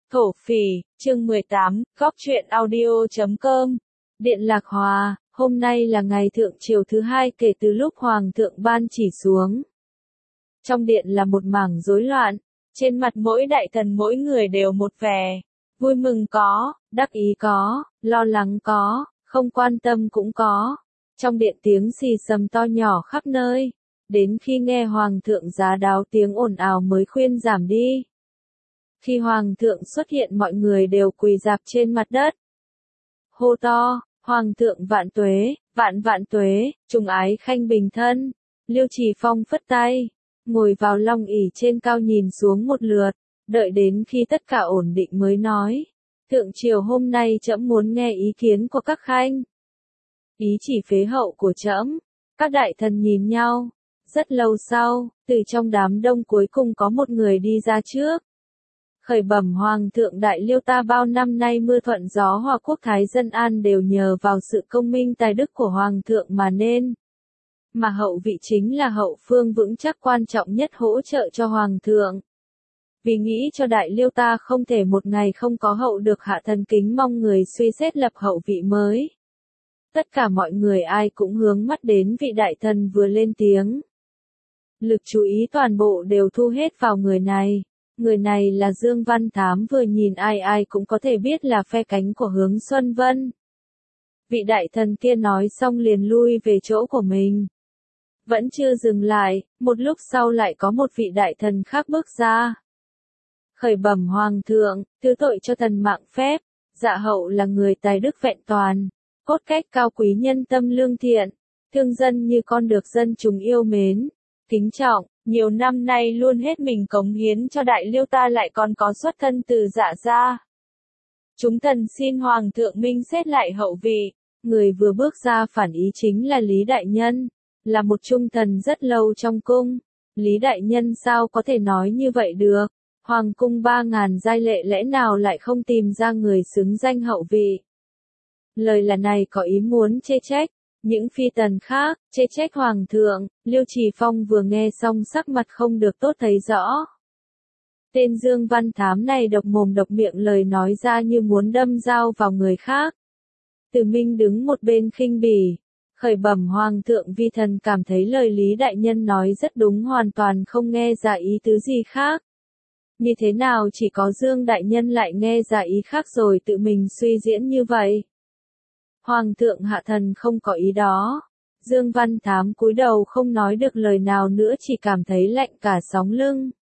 Thổ phỉ, chương 18, góc truyện audio.com. Điện Lạc Hòa, hôm nay là ngày thượng triều thứ hai kể từ lúc Hoàng thượng ban chỉ xuống. Trong điện là một mảng rối loạn, trên mặt mỗi đại thần mỗi người đều một vẻ. Vui mừng có, đắc ý có, lo lắng có, không quan tâm cũng có. Trong điện tiếng xì xầm to nhỏ khắp nơi. Đến khi nghe Hoàng thượng giá đáo tiếng ồn ào mới khuyên giảm đi. Khi Hoàng thượng xuất hiện mọi người đều quỳ rạp trên mặt đất. Hô to, Hoàng thượng vạn tuế, vạn vạn tuế, trùng ái khanh bình thân. Liêu Trì Phong phất tay, ngồi vào long ỷ trên cao nhìn xuống một lượt, đợi đến khi tất cả ổn định mới nói. Thượng triều hôm nay trẫm muốn nghe ý kiến của các khanh. Ý chỉ phế hậu của trẫm. Các đại thần nhìn nhau. Rất lâu sau, từ trong đám đông cuối cùng có một người đi ra trước. Khởi bẩm Hoàng thượng Đại Liêu ta bao năm nay mưa thuận gió hòa quốc thái dân an đều nhờ vào sự công minh tài đức của Hoàng thượng mà nên. Mà hậu vị chính là hậu phương vững chắc quan trọng nhất hỗ trợ cho Hoàng thượng. Vì nghĩ cho Đại Liêu ta không thể một ngày không có hậu được hạ thần kính mong người suy xét lập hậu vị mới. Tất cả mọi người ai cũng hướng mắt đến vị đại thần vừa lên tiếng. Lực chú ý toàn bộ đều thu hết vào người này. Người này là Dương Văn Thám, vừa nhìn ai cũng có thể biết là phe cánh của Hướng Xuân Vân. Vị đại thần kia nói xong liền lui về chỗ của mình. Vẫn chưa dừng lại, một lúc sau lại có một vị đại thần khác bước ra. Khởi bẩm Hoàng thượng, thứ tội cho thần mạng phép, dạ hậu là người tài đức vẹn toàn, cốt cách cao quý nhân tâm lương thiện, thương dân như con được dân chúng yêu mến, kính trọng. Nhiều năm nay luôn hết mình cống hiến cho Đại Liêu ta lại còn có xuất thân từ Dạ gia. Chúng thần xin Hoàng thượng minh xét lại hậu vị. Người vừa bước ra phản ý chính là Lý Đại Nhân, là một trung thần rất lâu trong cung. Lý Đại Nhân sao có thể nói như vậy được? Hoàng cung 3000 giai lệ lẽ nào lại không tìm ra người xứng danh hậu vị? Lời là này có ý muốn chê trách. Những phi tần khác, chê trách Hoàng thượng, Liêu Trì Phong vừa nghe xong sắc mặt không được tốt thấy rõ. Tên Dương Văn Thám này độc mồm độc miệng lời nói ra như muốn đâm dao vào người khác. Từ Minh đứng một bên khinh bỉ. Khởi bẩm Hoàng thượng, vi thần cảm thấy lời Lý Đại Nhân nói rất đúng, hoàn toàn không nghe ra ý tứ gì khác. Như thế nào chỉ có Dương Đại Nhân lại nghe ra ý khác rồi tự mình suy diễn như vậy? Hoàng thượng hạ thần không có ý đó. Dương Văn Thám cúi đầu không nói được lời nào nữa, chỉ cảm thấy lạnh cả sống lưng.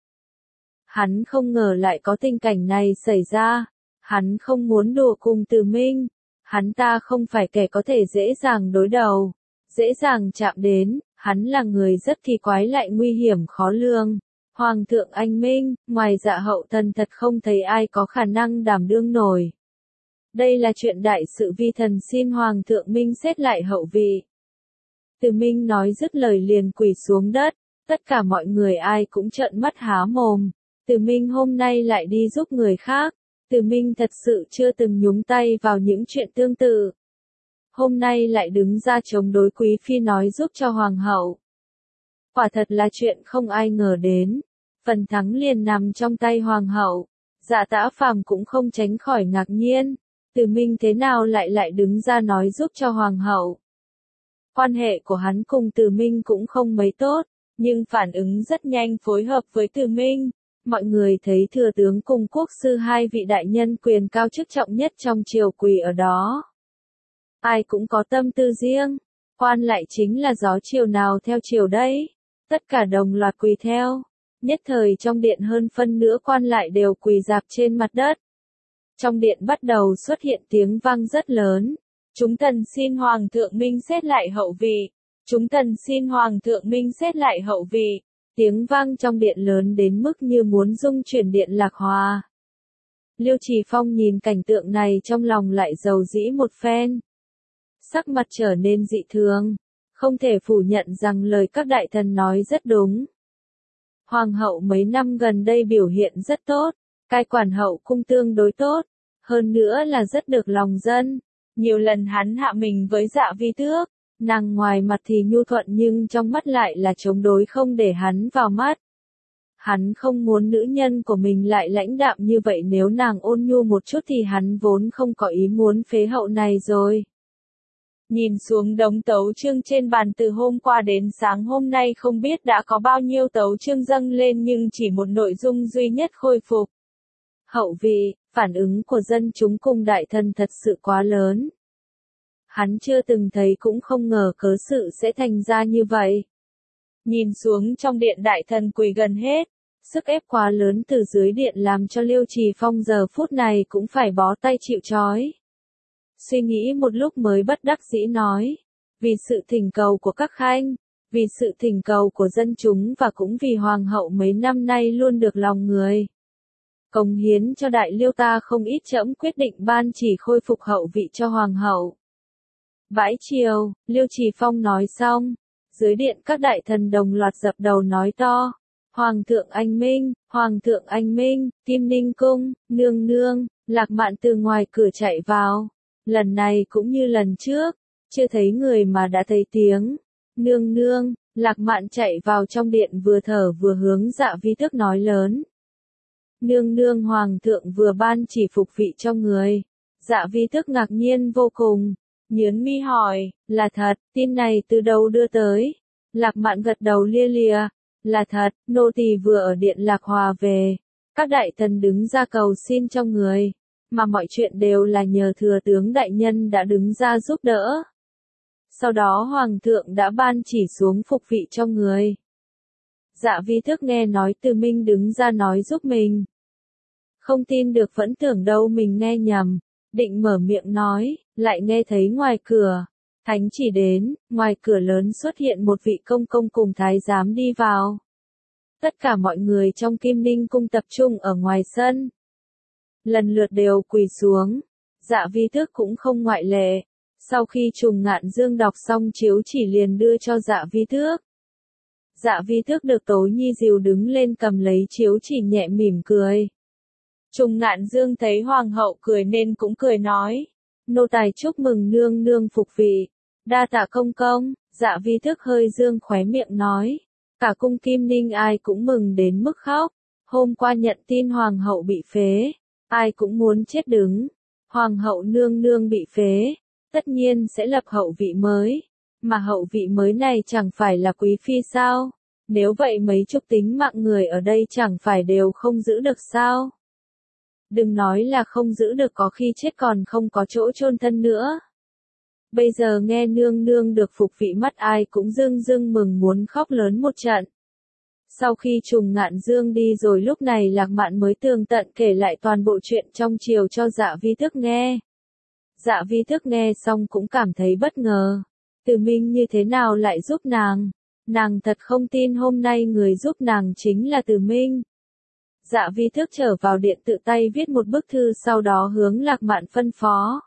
Hắn không ngờ lại có tình cảnh này xảy ra. Hắn không muốn đùa cùng Từ Minh. Hắn ta không phải kẻ có thể dễ dàng đối đầu, dễ dàng chạm đến. Hắn là người rất kỳ quái lại nguy hiểm khó lường. Hoàng thượng anh minh, ngoài dạ hậu thần thật không thấy ai có khả năng đảm đương nổi. Đây là chuyện đại sự, vi thần xin Hoàng thượng minh xét lại hậu vị. Từ Minh nói dứt lời liền quỳ xuống đất, tất cả mọi người ai cũng trợn mắt há mồm. Từ Minh hôm nay lại đi giúp người khác. Từ Minh thật sự chưa từng nhúng tay vào những chuyện tương tự. Hôm nay lại đứng ra chống đối quý phi nói giúp cho Hoàng hậu. Quả thật là chuyện không ai ngờ đến. Phần thắng liền nằm trong tay Hoàng hậu. Dạ Tã Phàm cũng không tránh khỏi ngạc nhiên. Từ Minh thế nào lại đứng ra nói giúp cho Hoàng hậu. Quan hệ của hắn cùng Từ Minh cũng không mấy tốt, nhưng phản ứng rất nhanh phối hợp với Từ Minh. Mọi người thấy thừa tướng cùng quốc sư, hai vị đại nhân quyền cao chức trọng nhất trong triều quỳ ở đó. Ai cũng có tâm tư riêng, quan lại chính là gió chiều nào theo chiều đấy. Tất cả đồng loạt quỳ theo. Nhất thời trong điện hơn phân nửa quan lại đều quỳ rạp trên mặt đất. Trong điện bắt đầu xuất hiện tiếng vang rất lớn. Chúng thần xin Hoàng thượng minh xét lại hậu vị. Chúng thần xin Hoàng thượng minh xét lại hậu vị. Tiếng vang trong điện lớn đến mức như muốn rung chuyển Điện Lạc Hòa. Liêu Trì Phong nhìn cảnh tượng này trong lòng lại dầu dĩ một phen. Sắc mặt trở nên dị thường. Không thể phủ nhận rằng lời các đại thần nói rất đúng. Hoàng hậu mấy năm gần đây biểu hiện rất tốt. Cai quản hậu cung tương đối tốt. Hơn nữa là rất được lòng dân. Nhiều lần hắn hạ mình với Dạ Vi Tước. Nàng ngoài mặt thì nhu thuận nhưng trong mắt lại là chống đối, không để hắn vào mắt. Hắn không muốn nữ nhân của mình lại lãnh đạm như vậy, nếu nàng ôn nhu một chút thì hắn vốn không có ý muốn phế hậu này rồi. Nhìn xuống đống tấu chương trên bàn từ hôm qua đến sáng hôm nay không biết đã có bao nhiêu tấu chương dâng lên, nhưng chỉ một nội dung duy nhất khôi phục. Hậu vị, phản ứng của dân chúng cùng đại thần thật sự quá lớn. Hắn chưa từng thấy cũng không ngờ cớ sự sẽ thành ra như vậy. Nhìn xuống trong điện, đại thần quỳ gần hết. Sức ép quá lớn từ dưới điện làm cho Liêu Trì Phong giờ phút này cũng phải bó tay chịu trói. Suy nghĩ một lúc mới bất đắc dĩ nói, vì sự thỉnh cầu của các khanh, vì sự thỉnh cầu của dân chúng và cũng vì hoàng hậu mấy năm nay luôn được lòng người cống hiến cho đại Liêu ta không ít, trẫm quyết định ban chỉ khôi phục hậu vị cho hoàng hậu. Bãi chiều, Liêu Trì Phong nói xong, dưới điện các đại thần đồng loạt dập đầu nói to, Hoàng thượng anh minh, Hoàng thượng anh minh, Kim Ninh cung, nương nương. Lạc Mạn từ ngoài cửa chạy vào. Lần này cũng như lần trước, chưa thấy người mà đã thấy tiếng. Nương nương. Lạc Mạn chạy vào trong điện vừa thở vừa hướng Dạ Vi Tước nói lớn. Nương nương, Hoàng thượng vừa ban chỉ phục vị cho người. Dạ Vi Tước ngạc nhiên vô cùng, nhướng mi hỏi, là thật, tin này từ đâu đưa tới? Lạc Mạn gật đầu lia lịa, là thật, nô tỳ vừa ở điện Lạc Hòa về. Các đại thần đứng ra cầu xin cho người, mà mọi chuyện đều là nhờ thừa tướng đại nhân đã đứng ra giúp đỡ. Sau đó Hoàng thượng đã ban chỉ xuống phục vị cho người. Dạ Vi Tước nghe nói Từ Minh đứng ra nói giúp mình. Không tin được, vẫn tưởng đâu mình nghe nhầm. Định mở miệng nói, lại nghe thấy ngoài cửa. Thánh chỉ đến, ngoài cửa lớn xuất hiện một vị công công cùng thái giám đi vào. Tất cả mọi người trong Kim Ninh cung tập trung ở ngoài sân. Lần lượt đều quỳ xuống. Dạ Vi Tước cũng không ngoại lệ. Sau khi Trùng Ngạn Dương đọc xong chiếu chỉ liền đưa cho Dạ Vi Tước. Dạ Vi Tước được Tố Nhi dìu đứng lên cầm lấy chiếu chỉ nhẹ mỉm cười. Trùng Ngạn Dương thấy Hoàng hậu cười nên cũng cười nói. Nô tài chúc mừng nương nương phục vị. Đa tạ công công. Dạ Vi Tước hơi dương khóe miệng nói. Cả cung Kim Ninh ai cũng mừng đến mức khóc. Hôm qua nhận tin Hoàng hậu bị phế. Ai cũng muốn chết đứng. Hoàng hậu nương nương bị phế. Tất nhiên sẽ lập hậu vị mới. Mà hậu vị mới này chẳng phải là quý phi sao? Nếu vậy mấy chục tính mạng người ở đây chẳng phải đều không giữ được sao? Đừng nói là không giữ được, có khi chết còn không có chỗ chôn thân nữa. Bây giờ nghe nương nương được phục vị, mắt ai cũng rưng rưng mừng muốn khóc lớn một trận. Sau khi Trùng Ngạn Dương đi rồi, lúc này Lạc Mạn mới tường tận kể lại toàn bộ chuyện trong triều cho Dạ Vi Tước nghe. Dạ Vi Tước nghe xong cũng cảm thấy bất ngờ. Từ Minh như thế nào lại giúp nàng? Nàng thật không tin hôm nay người giúp nàng chính là Từ Minh. Dạ Vi Tước trở vào điện tự tay viết một bức thư, sau đó hướng Lạc Mạn phân phó.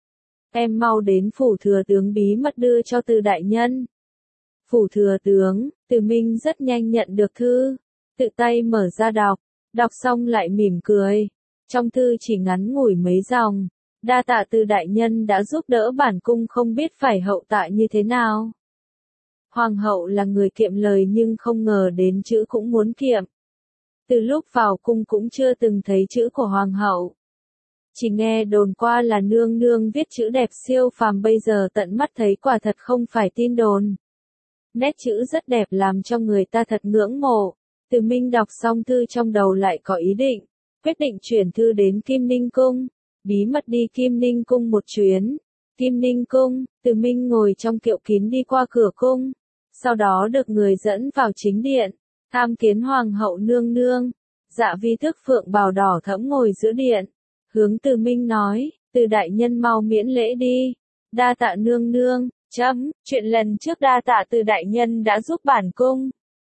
Em mau đến phủ thừa tướng bí mật đưa cho Từ đại nhân. Phủ thừa tướng, Từ Minh rất nhanh nhận được thư, tự tay mở ra đọc xong lại mỉm cười. Trong thư chỉ ngắn ngủi mấy dòng, đa tạ Từ đại nhân đã giúp đỡ bản cung, không biết phải hậu tạ như thế nào. Hoàng hậu là người kiệm lời nhưng không ngờ đến chữ cũng muốn kiệm. Từ lúc vào cung cũng chưa từng thấy chữ của hoàng hậu. Chỉ nghe đồn qua là nương nương viết chữ đẹp siêu phàm, bây giờ tận mắt thấy quả thật không phải tin đồn. Nét chữ rất đẹp làm cho người ta thật ngưỡng mộ. Từ Minh đọc xong thư trong đầu lại có ý định, quyết định chuyển thư đến Kim Ninh cung, bí mật đi Kim Ninh cung một chuyến. Kim Ninh cung, Từ Minh ngồi trong kiệu kín đi qua cửa cung, sau đó được người dẫn vào chính điện, tham kiến Hoàng hậu nương nương. Dạ Vi Tước phượng bào đỏ thẫm ngồi giữa điện, hướng Từ Minh nói, Từ đại nhân mau miễn lễ đi. Đa tạ nương nương. Chuyện lần trước đa tạ Từ đại nhân đã giúp bản cung.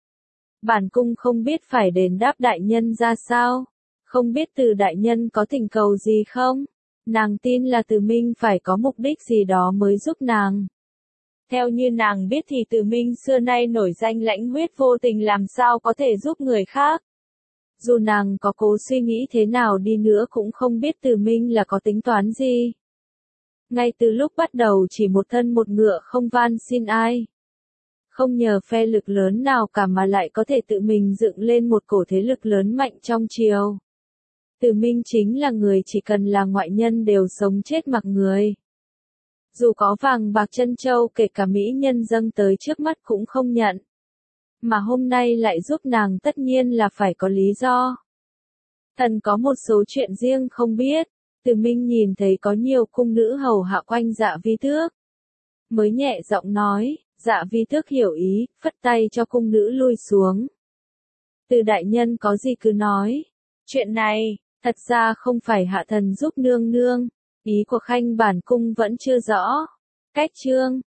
Bản cung không biết phải đền đáp đại nhân ra sao. Không biết Từ đại nhân có thỉnh cầu gì không? Nàng tin là Từ Minh phải có mục đích gì đó mới giúp nàng. Theo như nàng biết thì Từ Minh xưa nay nổi danh lãnh huyết vô tình, làm sao có thể giúp người khác. Dù nàng có cố suy nghĩ thế nào đi nữa cũng không biết Từ Minh là có tính toán gì. Ngay từ lúc bắt đầu chỉ một thân một ngựa không van xin ai. không nhờ phe lực lớn nào cả mà lại có thể tự mình dựng lên một cổ thế lực lớn mạnh trong triều. Từ Minh chính là người chỉ cần là ngoại nhân đều sống chết mặc người. Dù có vàng bạc trân châu kể cả mỹ nhân dâng tới trước mắt cũng không nhận. Mà hôm nay lại giúp nàng tất nhiên là phải có lý do. Thần có một số chuyện riêng không biết. Từ Minh nhìn thấy có nhiều cung nữ hầu hạ quanh Dạ Vi Tước. Mới nhẹ giọng nói, Dạ Vi Tước hiểu ý, phất tay cho cung nữ lui xuống. Từ đại nhân có gì cứ nói. Chuyện này, thật ra không phải hạ thần giúp nương nương. Ý của khanh bản cung vẫn chưa rõ. Cách chương